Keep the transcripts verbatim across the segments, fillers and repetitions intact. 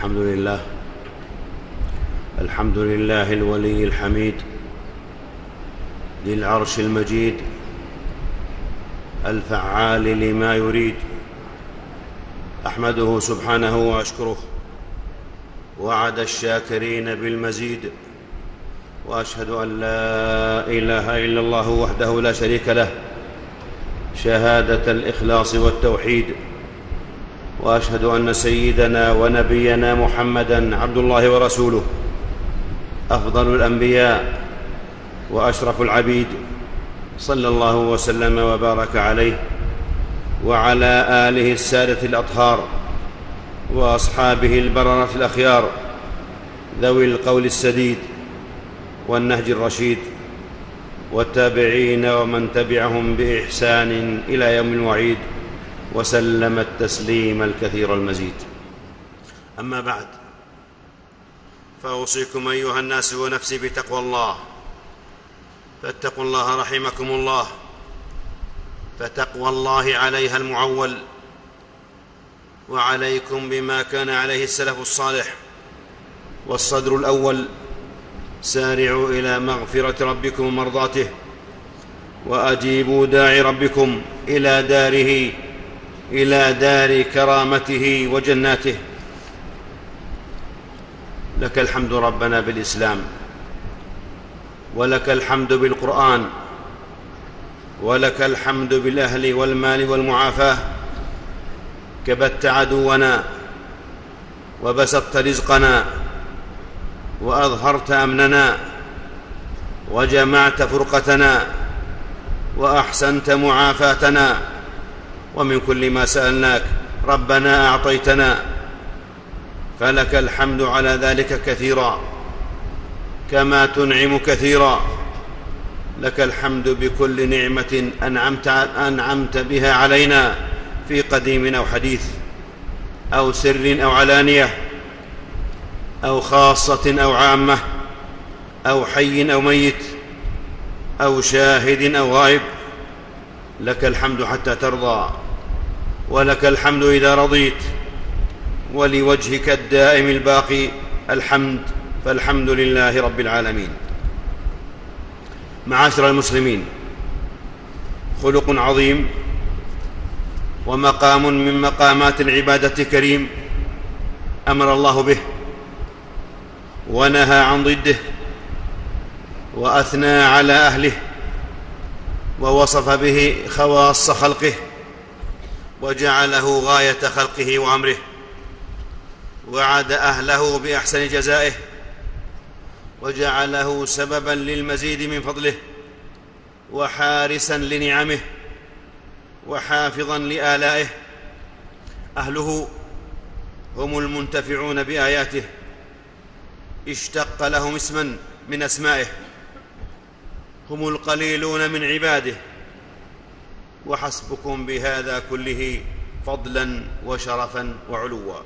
الحمد لله الحمد لله الولي الحميد ذي العرش المجيد الفعال لما يريد. أحمده سبحانه وأشكره، وعد الشاكرين بالمزيد، وأشهد أن لا إله إلا الله وحده لا شريك له شهادة الإخلاص والتوحيد، وأشهد أن سيدنا ونبينا محمدًا عبد الله ورسوله، أفضل الأنبياء وأشرف العبيد، صلى الله وسلم وبارك عليه وعلى آله السادة الأطهار وأصحابه البررة الأخيار ذوي القول السديد والنهج الرشيد، والتابعين ومن تبعهم بإحسان إلى يوم الوعيد، وسلم التسليم الكثير المزيد. أما بعد، فأوصيكم أيها الناس ونفسي بتقوى الله، فاتقوا الله رحمكم الله، فتقوى الله عليها المعول، وعليكم بما كان عليه السلف الصالح والصدر الأول. سارعوا إلى مغفرة ربكم ومرضاته، وأجيبوا داعي ربكم إلى داره، إلى دار كرامته وجناته. لك الحمد ربنا بالإسلام، ولك الحمد بالقرآن، ولك الحمد بالأهل والمال والمعافاة. كبت عدونا وبسطت رزقنا، وأظهرت أمننا، وجمعت فرقتنا، وأحسنت معافاتنا. ومن كل ما سألناك ربنا أعطيتنا، فلك الحمد على ذلك كثيرا، كما تنعم كثيرا. لك الحمد بكل نعمة أنعمت, أنعمت بها علينا في قديم أو حديث، أو سر أو علانية، أو خاصة أو عامة، أو حي أو ميت، أو شاهد أو غائب. لك الحمد حتى ترضى، ولك الحمد إذا رضيت، ولوجهك الدائم الباقي الحمد، فالحمد لله رب العالمين. معاشر المسلمين، خلق عظيم ومقام من مقامات العبادة كريم أمر الله به ونهى عن ضده، وأثنى على أهله، ووصف به خواص خلقه، وجعله غاية خلقه وأمره، وعد أهله بأحسن جزائه، وجعله سببا للمزيد من فضله، وحارسا لنعمه، وحافظا لآلائه. أهله هم المنتفعون بآياته، اشتق لهم اسما من أسمائه، هم القليلون من عباده، وحسبكم بهذا كله فضلا وشرفا وعلوا.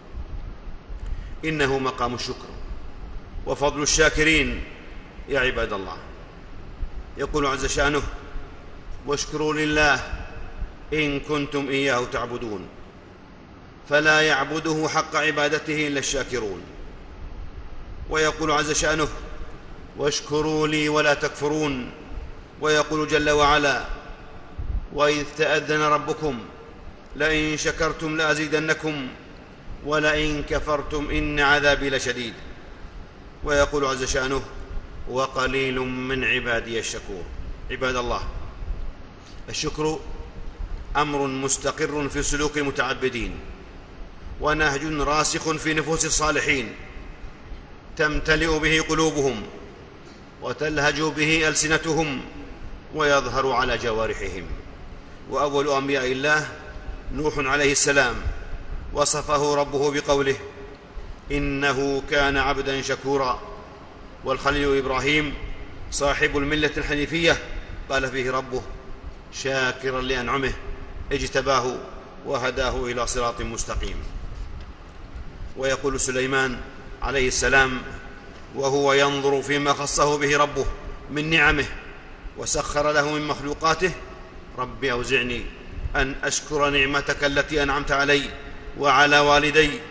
إنه مقام الشكر وفضل الشاكرين يا عباد الله. يقول عز شأنه: واشكروا لله إن كنتم إياه تعبدون. فلا يعبده حق عبادته إلا الشاكرون. ويقول عز شأنه: واشكروا لي ولا تكفرون. ويقول جل وعلا: وإذ تأذن ربكم لئن شكرتم لأزيدنكم ولئن كفرتم إن عذابي لشديد. ويقول عز شأنه: وقليل من عبادي الشكور. عباد الله، الشكر أمر مستقر في سلوك المتعبدين، ونهج راسخ في نفوس الصالحين، تمتلئ به قلوبهم، وتلهج به ألسنتهم، ويظهر على جوارحهم. وأول أنبياء الله نوح عليه السلام وصفه ربه بقوله: إنه كان عبدا شكورا. والخليل إبراهيم صاحب الملة الحنيفية قال فيه ربه: شاكرا لأنعمه اجتباه وهداه إلى صراط مستقيم. ويقول سليمان عليه السلام وهو ينظر فيما خصه به ربه من نعمه وسخر له من مخلوقاته: رب أوزعني أن أشكر نعمتك التي أنعمت علي وعلى والدي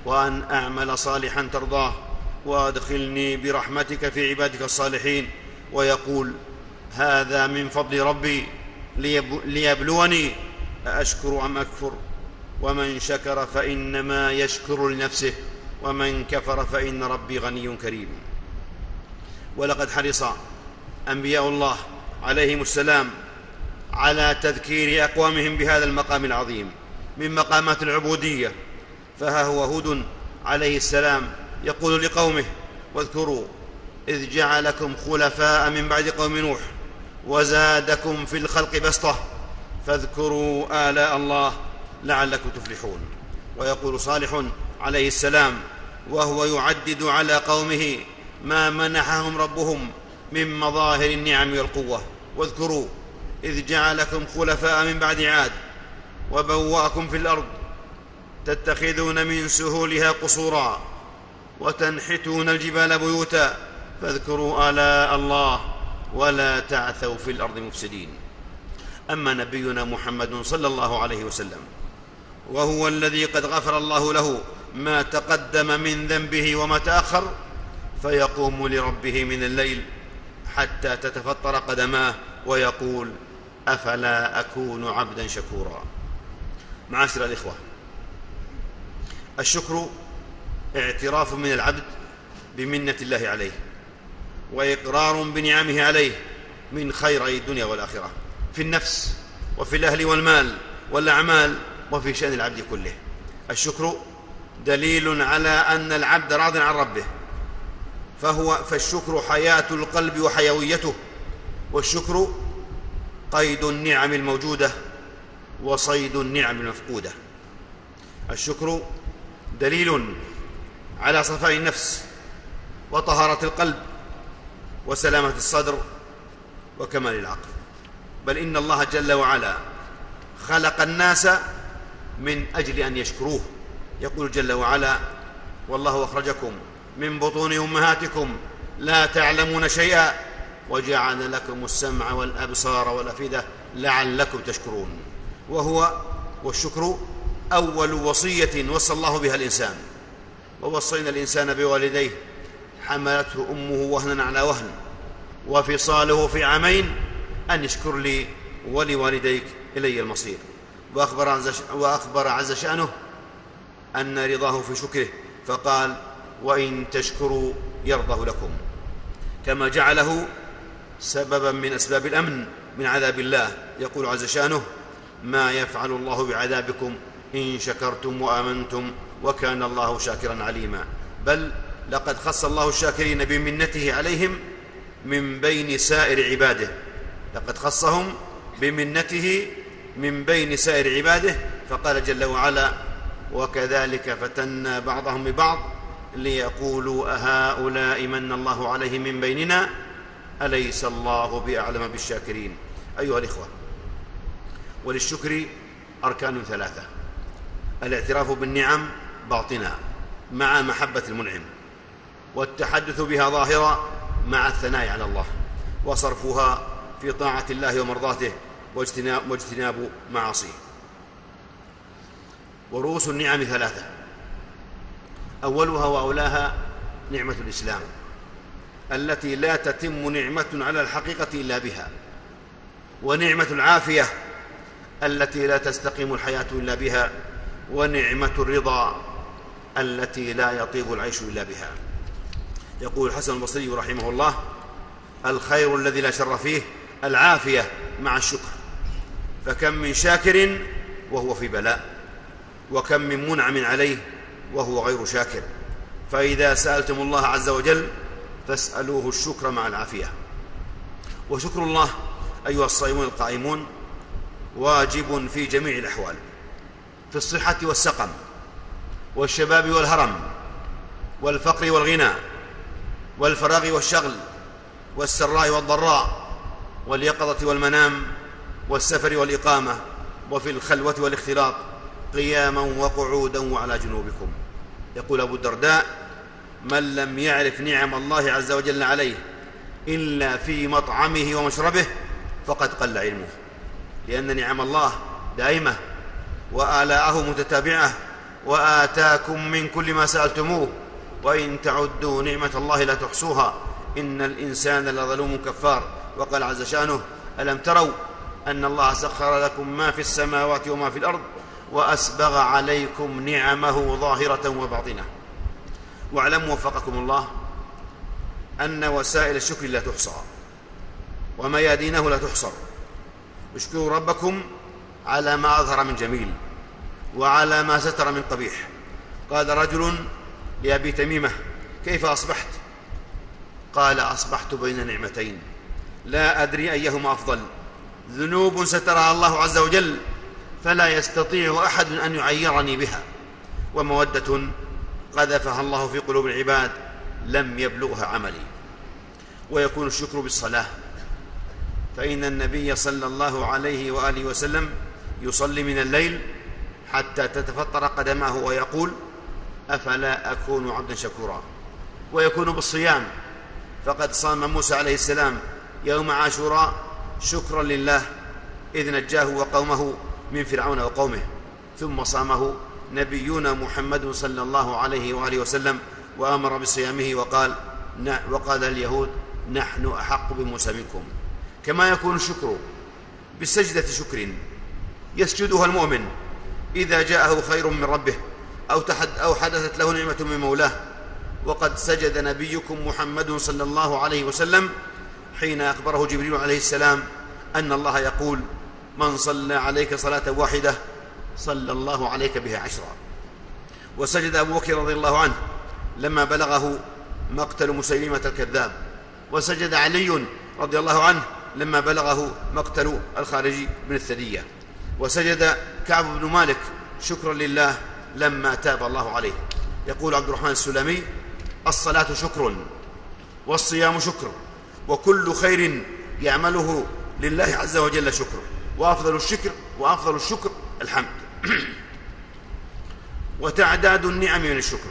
وأن أعمل صالحا ترضاه وأدخلني برحمتك في عبادك الصالحين، ويقول: هذا من فضل ربي ليبلوني أأشكر أم أكفر، ومن شكر فإنما يشكر لنفسه، ومن كفر فإن ربي غني كريم. ولقد حرص أنبياء الله عليهم السلام على تذكير أقوامهم بهذا المقام العظيم من مقامات العبودية، فها هو هود عليه السلام يقول لقومه: واذكروا إذ جعلكم خلفاء من بعد قوم نوح وزادكم في الخلق بسطة فاذكروا آلاء الله لعلكم تفلحون. ويقول صالح عليه السلام وهو يعدد على قومه ما منحهم ربهم من مظاهر النعم والقوة: واذكروا إذ جعلكم خلفاء من بعد عاد وبوأكم في الأرض تتخذون من سهولها قصورا وتنحتون الجبال بيوتا فاذكروا آلاء الله ولا تعثوا في الأرض مفسدين. أما نبينا محمد صلى الله عليه وسلم وهو الذي قد غفر الله له ما تقدم من ذنبه وما تأخر، فيقوم لربه من الليل حتى تتفطر قدماه ويقول: أفلا أكون عبدا شكورا. معاشر الإخوة، الشكر اعتراف من العبد بمنة الله عليه وإقرار بنعمه عليه من خيري الدنيا والآخرة، في النفس وفي الأهل والمال والأعمال وفي شأن العبد كله. الشكر دليل على أن العبد راض عن ربه، فهو فالشكر حياة القلب وحيويته، والشكر قيد النعم الموجودة وصيد النعم المفقودة. الشكر دليل على صفاء النفس وطهارة القلب وسلامة الصدر وكمال العقل، بل إن الله جل وعلا خلق الناس من أجل أن يشكروه. يقول جل وعلا: والله أخرجكم من بطون أمهاتكم لا تعلمون شيئا وجعل لكم السمع والأبصار والأفئدة لعلكم تشكرون. وهو والشكر أول وصية وصى الله بها الإنسان، ووصينا الإنسان بوالديه حملته أمه وهنا على وهن وفصاله في عامين أن اشكر لي ولوالديك إلي المصير. وأخبر عز, وأخبر عز شأنه أن رضاه في شكره فقال: وإن تشكروا يرضه لكم، كما جعله سببا من أسباب الأمن من عذاب الله. يقول عز شأنه: ما يفعل الله بعذابكم إن شكرتم وآمنتم وكان الله شاكرا عليما. بل لقد خص الله الشاكرين بمنته عليهم من بين سائر عباده، لقد خصهم بمنته من بين سائر عباده، فقال جل وعلا: وكذلك فتنا بعضهم ببعض ليقولوا أهؤلاء من الله عليهم من بيننا أليس الله بأعلم بالشاكرين. أيها الإخوة، وللشكر أركان ثلاثة: الاعتراف بالنعم باطنا مع محبة المنعم، والتحدث بها ظاهرا مع الثناء على الله، وصرفها في طاعة الله ومرضاته واجتناب, واجتناب معاصيه. ورؤوس النعم ثلاثة: أولها وأولاها نعمة الإسلام التي لا تتم نعمة على الحقيقة إلا بها، ونعمة العافية التي لا تستقيم الحياة إلا بها، ونعمة الرضا التي لا يطيب العيش إلا بها. يقول الحسن البصري رحمه الله: الخير الذي لا شر فيه العافية مع الشكر، فكم من شاكر وهو في بلاء، وكم من منعم عليه وهو غير شاكر. فإذا سألتم الله عز وجل فاسألوه الشكر مع العافية. وشكر الله أيها الصائمون القائمون واجب في جميع الأحوال، في الصحة والسقم والشباب والهرم والفقر والغنى والفراغ والشغل والسراء والضراء واليقظة والمنام والسفر والإقامة وفي الخلوة والاختلاط، قياما وقعودا وعلى جنوبكم. يقول أبو الدرداء: من لم يعرف نعم الله عز وجل عليه إلا في مطعمه ومشربه فقد قل علمه، لأن نعم الله دائمة وآلاءه متتابعة وآتاكم من كل ما سألتموه وإن تعدوا نعمة الله لا تحصوها إن الإنسان لظلوم كفار. وقال عز شأنه: ألم تروا أن الله سخر لكم ما في السماوات وما في الأرض وأسبغ عليكم نعمه ظاهرة وباطنة. واعلموا وفقكم الله أن وسائل الشكر لا تحصى وميادينه لا تحصر. اشكروا ربكم على ما أظهر من جميل وعلى ما ستر من قبيح. قال رجل لأبي تميمة: كيف أصبحت؟ قال: أصبحت بين نعمتين لا أدري أيهما أفضل، ذنوب سترها الله عز وجل فلا يستطيع أحد أن يعيرني بها، ومودة قذفها الله في قلوب العباد لم يبلغها عملي. ويكون الشكر بالصلاة، فإن النبي صلى الله عليه وآله وسلم يصلي من الليل حتى تتفطر قدماه ويقول: أفلا أكون عبدا شكورا. ويكون بالصيام، فقد صام موسى عليه السلام يوم عاشوراء شكرا لله إذ نجاه وقومه من فرعون وقومه، ثم صامه نبينا محمد صلى الله عليه وآله وسلم وأمر بصيامه وقال وقال اليهود: نحن أحق بموسى منكم. كما يكون الشكر بسجدة شكر يسجدها المؤمن إذا جاءه خير من ربه أو, تحد أو حدثت له نعمة من مولاه. وقد سجد نبيكم محمد صلى الله عليه وسلم حين أخبره جبريل عليه السلام أن الله يقول: من صلى عليك صلاة واحدة صلى الله عليك بها عشرا. وسجد أبو بكر رضي الله عنه لما بلغه مقتل مسيلمة الكذاب. وسجد علي رضي الله عنه لما بلغه مقتل الخارجي بن الثدية. وسجد كعب بن مالك شكرا لله لما تاب الله عليه. يقول عبد الرحمن السلمي: الصلاة شكر والصيام شكر وكل خير يعمله لله عز وجل شكر، وأفضل الشكر وأفضل الشكر الحمد. وتعداد النعم من الشكر،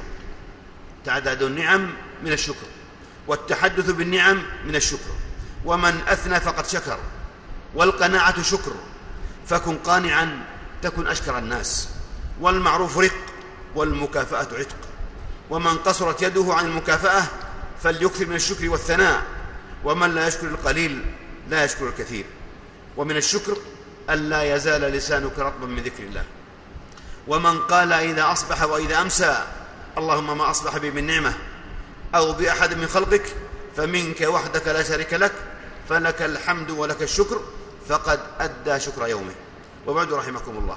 تعداد النعم من الشكر، والتحدث بالنعم من الشكر. ومن أثنى فقد شكر. والقناعة شكر، فكن قانعا تكن أشكر الناس. والمعروف رق والمكافأة عتق. ومن قصرت يده عن المكافأة فليكثر من الشكر والثناء، ومن لا يشكر القليل لا يشكر الكثير. ومن الشكر ألا يزال لسانك رطبا من ذكر الله. ومن قال إذا أصبح وإذا أمسى: اللهم ما أصبح بي من نعمة أو بأحد من خلقك فمنك وحدك لا شريك لك فلك الحمد ولك الشكر، فقد أدى شكر يومه. وبعد، رحمكم الله،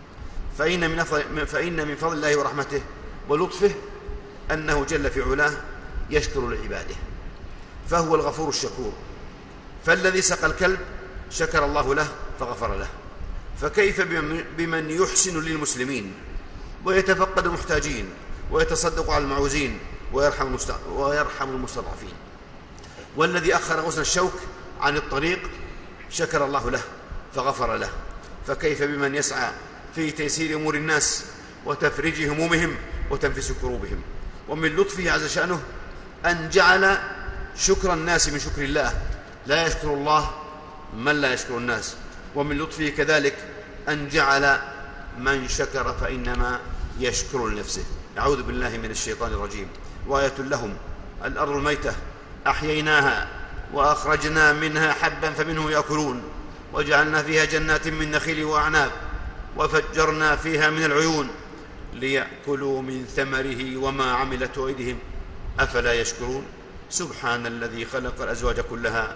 فإن من, فإن من فضل الله ورحمته ولطفه أنه جل في علاه يشكر لعباده، فهو الغفور الشكور. فالذي سقى الكلب شكر الله له فغفر له، فكيف بمن يحسن للمسلمين ويتفقد المحتاجين ويتصدق على المعوزين ويرحم ويرحم المستضعفين. والذي أخر غصن الشوك عن الطريق شكر الله له فغفر له، فكيف بمن يسعى في تيسير أمور الناس وتفريج همومهم وتنفيس كروبهم. ومن لطفه عز شأنه أن جعل شكر الناس من شكر الله، لا يشكر الله من لا يشكر الناس. ومن لطفه كذلك أن جعل من شكر فإنما يشكر لنفسه. أعوذ بالله من الشيطان الرجيم. وآية لهم الأرض الميتة أحييناها وأخرجنا منها حبا فمنه يأكلون وجعلنا فيها جنات من نخيل وأعناب وفجرنا فيها من العيون ليأكلوا من ثمره وما عملت أيديهم أفلا يشكرون. سبحان الذي خلق الأزواج كلها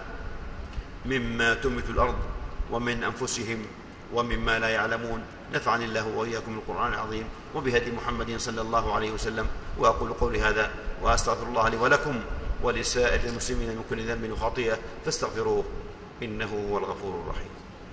مما تنبت الأرض ومن أنفسهم ومما لا يعلمون. نفعني الله وإياكم القرآن العظيم وبهدي محمد صلى الله عليه وسلم. وأقول قولي هذا وأستغفر الله لي ولكم ولسائر المسلمين من كل ذنب وخطيئة فاستغفروه إنه هو الغفور الرحيم.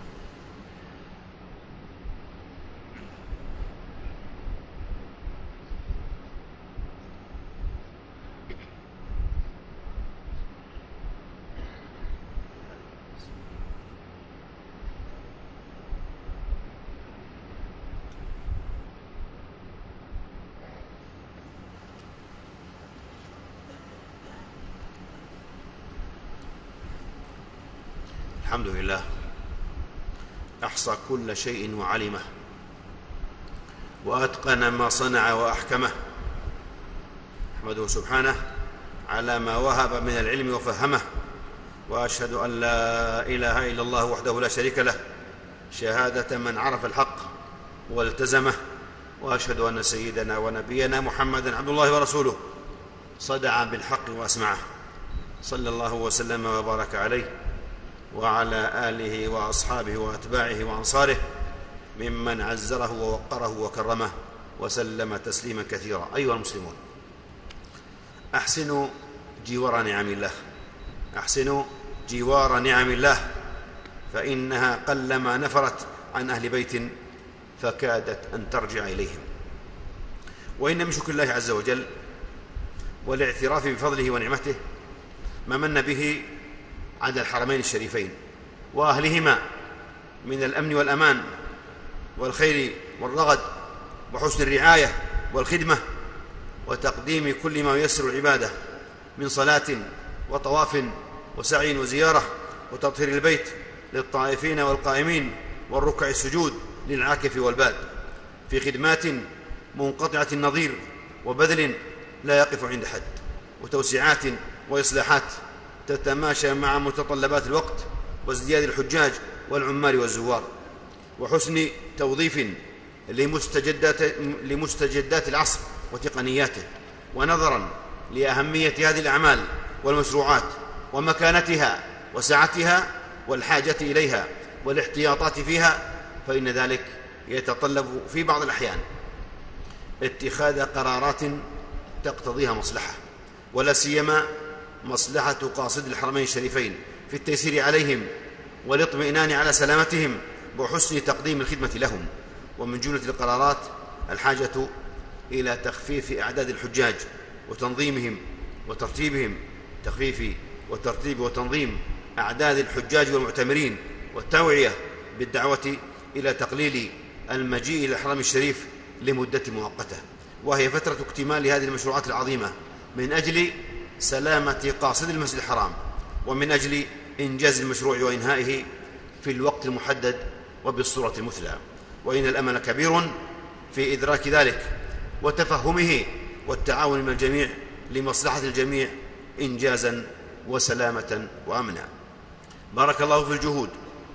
الحمد لله أحصى كل شيء وعلمه وأتقن ما صنع وأحكمه. أحمده سبحانه على ما وهب من العلم وفهمه، وأشهد أن لا إله إلا الله وحده لا شريك له شهادة من عرف الحق والتزمه، وأشهد أن سيدنا ونبينا محمدًا عبد الله ورسوله صدع بالحق وأسمعه، صلى الله وسلم وبارك عليه وعلى آله وأصحابه وأتباعه وأنصاره ممن عزره ووقره وكرمه وسلم تسليما كثيرا. أيها المسلمون، أحسنوا جوار نعم الله، أحسنوا جوار نعم الله، فإنها قلما نفرت عن أهل بيت فكادت أن ترجع إليهم. وإن من شكر الله عز وجل والاعتراف بفضله ونعمته ما من به على الحرمين الشريفين وأهلهما من الأمن والأمان والخير والرغد وحسن الرعاية والخدمة وتقديم كل ما ييسر العبادة من صلاة وطواف وسعي وزيارة وتطهير البيت للطائفين والقائمين والركع السجود للعاكف والباد، في خدمات منقطعة النظير وبذل لا يقف عند حد، وتوسعات وإصلاحات تتماشى مع متطلبات الوقت وازدياد الحجاج والعمال والزوار، وحسن توظيف لمستجدات, لمستجدات العصر وتقنياته. ونظرا لأهمية هذه الأعمال والمشروعات ومكانتها وسعتها والحاجة إليها والاحتياطات فيها، فإن ذلك يتطلب في بعض الأحيان اتخاذ قرارات تقتضيها مصلحة، ولا سيما مصلحة قاصد الحرمين الشريفين في التيسير عليهم والاطمئنان على سلامتهم وحسن تقديم الخدمة لهم. ومن جملة القرارات الحاجة إلى تخفيف أعداد الحجاج وتنظيمهم وترتيبهم، تخفيف وترتيب وتنظيم أعداد الحجاج والمعتمرين، والتوعية بالدعوة إلى تقليل المجيء إلى الحرم الشريف لمدة مؤقتة، وهي فترة اكتمال هذه المشروعات العظيمة من أجل سلامة قاصد المسجد الحرام، ومن أجل إنجاز المشروع وإنهائه في الوقت المحدد وبالصورة المثلى. وإن الأمل كبير في إدراك ذلك وتفهمه والتعاون من الجميع لمصلحة الجميع إنجازا وسلامة وأمنا. بارك الله في الجهود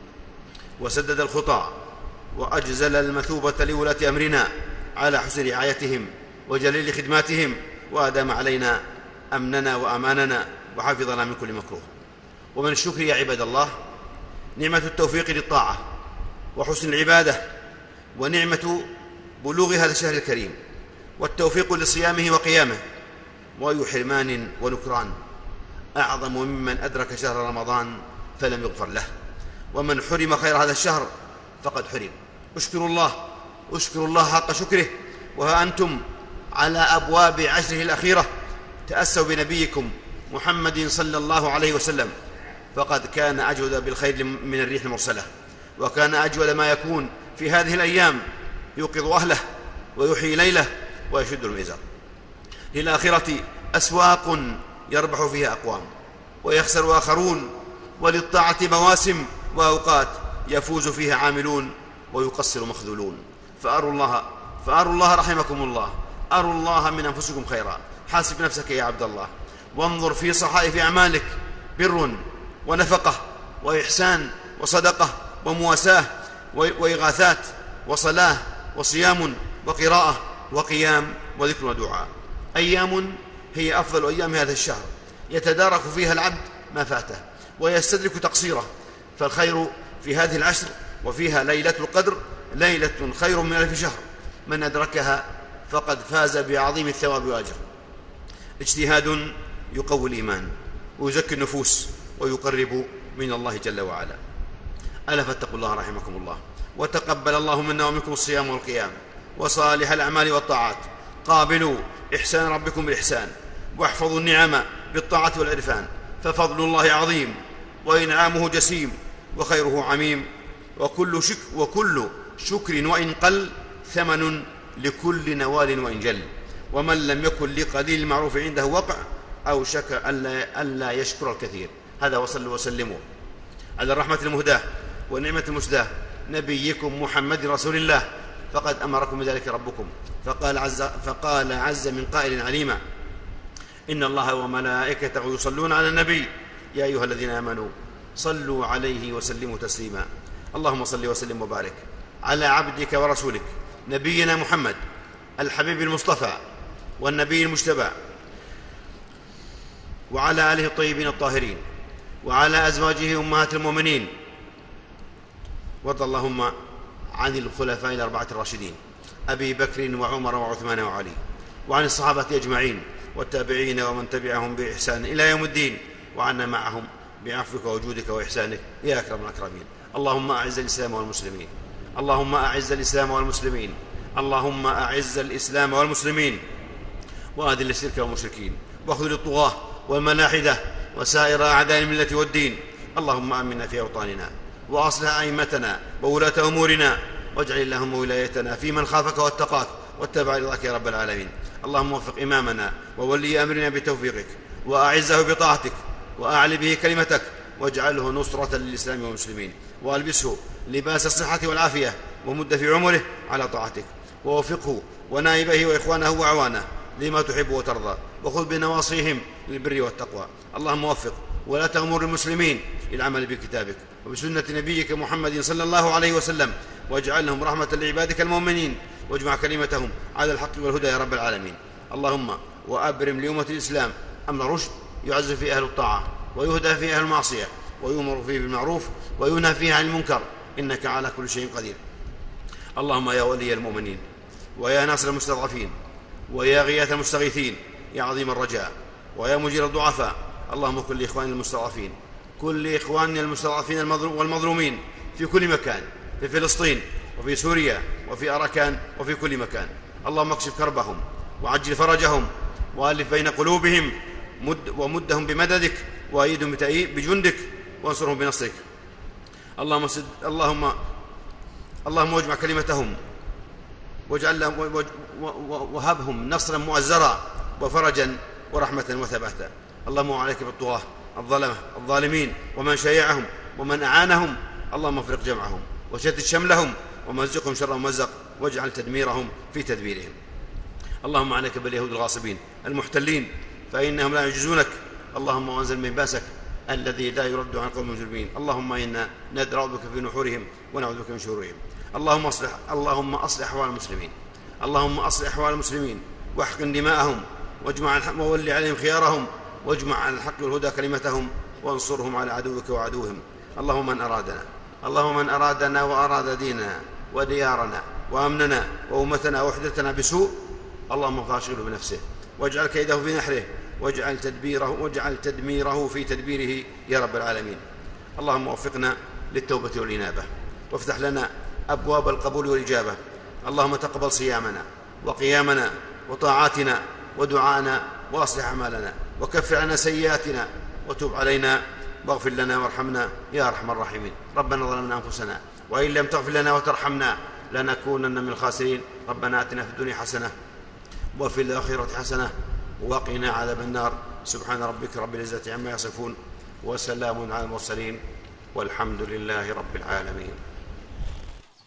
وسدد الخطى وأجزل المثوبة لولاة أمرنا على حسن رعايتهم وجليل خدماتهم، وأدام علينا أمننا وأماننا وحفظنا من كل مكروه. ومن الشكر يا عباد الله نعمة التوفيق للطاعة وحسن العبادة، ونعمة بلوغ هذا الشهر الكريم والتوفيق لصيامه وقيامه، وأي حرمان ونكران أعظم ممن أدرك شهر رمضان فلم يغفر له. ومن حرم خير هذا الشهر فقد حرم. اشكروا الله، اشكروا الله حق شكره، وها أنتم على أبواب عشره الأخيرة. تأسوا بنبيكم محمد صلى الله عليه وسلم، فقد كان أجود بالخير من الريح المرسلة، وكان أجود ما يكون في هذه الأيام، يوقظ أهله ويحيي ليله ويشد المئزر. للآخرة أسواق يربح فيها أقوام ويخسر آخرون، وللطاعة مواسم وأوقات يفوز فيها عاملون ويقصر مخذولون. فأروا الله فأروا الله رحمكم الله، أروا الله من أنفسكم خيرا. حاسب نفسك يا عبد الله، وانظر في صحائف أعمالك بر ونفقة وإحسان وصدقة ومواساة وإغاثات وصلاة وصيام وقراءة وقيام وذكر ودعاء. أيام هي أفضل أيام هذا الشهر، يتدارك فيها العبد ما فاته ويستدرك تقصيره، فالخير في هذه العشر وفيها ليلة القدر ليلة خير من ألف شهر، من أدركها فقد فاز بعظيم الثواب والأجر. اجتهاد يقوي الإيمان ويزكي النفوس ويقرب من الله جل وعلا. ألا فاتقوا الله رحمكم الله، وتقبل الله منا ومنكم الصيام والقيام وصالح الأعمال والطاعات. قابلوا إحسان ربكم بالإحسان، واحفظوا النعم بالطاعة والعرفان، ففضل الله عظيم وإنعامه جسيم وخيره عميم، وكل شك وكل شكر وإن قل ثمن لكل نوال وإن جل، ومن لم يكن لقليل المعروف عنده وقع أو شك ألا, ألا يشكر الكثير. هذا وصلوا وسلموا على الرحمة المهداة والنعمة المسداة نبيكم محمد رسول الله فقد أمركم بذلك ربكم. فقال عز, فقال عز من قائل عليما: إن الله وملائكته يصلون على النبي يا أيها الذين آمنوا صلوا عليه وسلموا تسليما. اللهم صل وسلم وبارك على عبدك ورسولك نبينا محمد الحبيب المصطفى والنبي المجتبى، وعلى آله الطيبين الطاهرين، وعلى أزواجه أمهات المؤمنين، وارض اللهم عن الخلفاء الأربعة الراشدين أبي بكر وعمر وعثمان وعلي، وعن الصحابة أجمعين والتابعين ومن تبعهم بإحسان إلى يوم الدين، وعنا معهم بعفوك وجودك وإحسانك يا أكرم الأكرمين. اللهم أعز الإسلام والمسلمين، اللهم أعز الإسلام والمسلمين، اللهم أعز الإسلام والمسلمين، وأذل الشرك والمشركين، واخذل الطغاة والملاحدة وسائر أعداء الملة والدين. اللهم آمنا في أوطاننا، وأصلح أئمتنا وولاة أمورنا، واجعل اللهم ولايتنا في من خافك واتقاك واتبع رضاك يا رب العالمين. اللهم وفق إمامنا وولي أمرنا بتوفيقك، وأعزه بطاعتك، وأعل به كلمتك، واجعله نصرة للإسلام والمسلمين، وألبسه لباس الصحة والعافية، ومد في عمره على طاعتك، ووفقه ونائبه وإخوانه وأعوانه لما تحب وترضى، وخذ بنواصيهم للبر والتقوى. اللهم وفق ولا أمور المسلمين للعمل بكتابك وبسنة نبيك محمد صلى الله عليه وسلم، واجعلهم رحمة لعبادك المؤمنين، واجمع كلمتهم على الحق والهدى يا رب العالمين. اللهم وأبرم لأمة الإسلام أمر رشد يعز فيه أهل الطاعة، ويهدى فيه أهل المعصية، ويؤمر فيه بالمعروف، وينهى فيه عن المنكر، إنك على كل شيء قدير. اللهم يا ولي المؤمنين، ويا ناصر المستضعفين، ويا غياث المستغيثين، يا عظيم الرجاء، ويا مجير الضعفاء، اللهم كن لإخواننا المستضعفين، كن لإخواننا المستضعفين والمظلومين في كل مكان، في فلسطين وفي سوريا وفي أراكان وفي كل مكان. اللهم اكشف كربهم وعجل فرجهم، وألف بين قلوبهم، مد ومدهم بمددك، وأيدهم بجندك، وانصرهم بنصرك. اللهم سد اللهم اللهم واجمع كلمتهم، واجعل لهم وهبهم نصرا مؤزرا وفرجا ورحمة وثباتا. اللهم عليك بالطغاة الظلمة الظالمين ومن شيعهم ومن أعانهم، اللهم افرق جمعهم وشتت شملهم ومزقهم شر ممزق، واجعل تدميرهم في تدبيرهم. اللهم عليك باليهود الغاصبين المحتلين، فإنهم لا يعجزونك. اللهم وانزل من باسك الذي لا يرد عن قوم المجرمين. اللهم إنا ندرأ بك في نحورهم ونعوذ بك من شرورهم. اللهم اصلح اللهم اصلح أحوال المسلمين، اللهم اصلح أحوال المسلمين، واحقن دماءهم، واجمع وول عليهم خيارهم، واجمع على الحق والهدى كلمتهم، وانصرهم على عدوك وعدوهم. اللهم من أرادنا اللهم من أرادنا وأراد ديننا وديارنا وأمننا وأمتنا ووحدتنا بسوء، اللهم فاشغله بنفسه، واجعل كيده في نحره، واجعل تدبيره واجعل تدميره في تدبيره يا رب العالمين. اللهم وفقنا للتوبة والإنابة، وافتح لنا أبواب القبول والإجابة. اللهم تقبل صيامنا وقيامنا وطاعاتنا ودعانا، وأصلح أعمالنا، وكفر عنا سيئاتنا، وتب علينا، واغفر لنا وارحمنا يا أرحم الراحمين. ربنا ظلمنا أنفسنا، وإن لم تغفر لنا وترحمنا لنكونن من الخاسرين. ربنا آتنا في الدنيا حسنة وفي الآخرة حسنة وقنا عذاب النار. سبحان ربك رب العزة عما يصفون، وسلام على المرسلين، والحمد لله رب العالمين.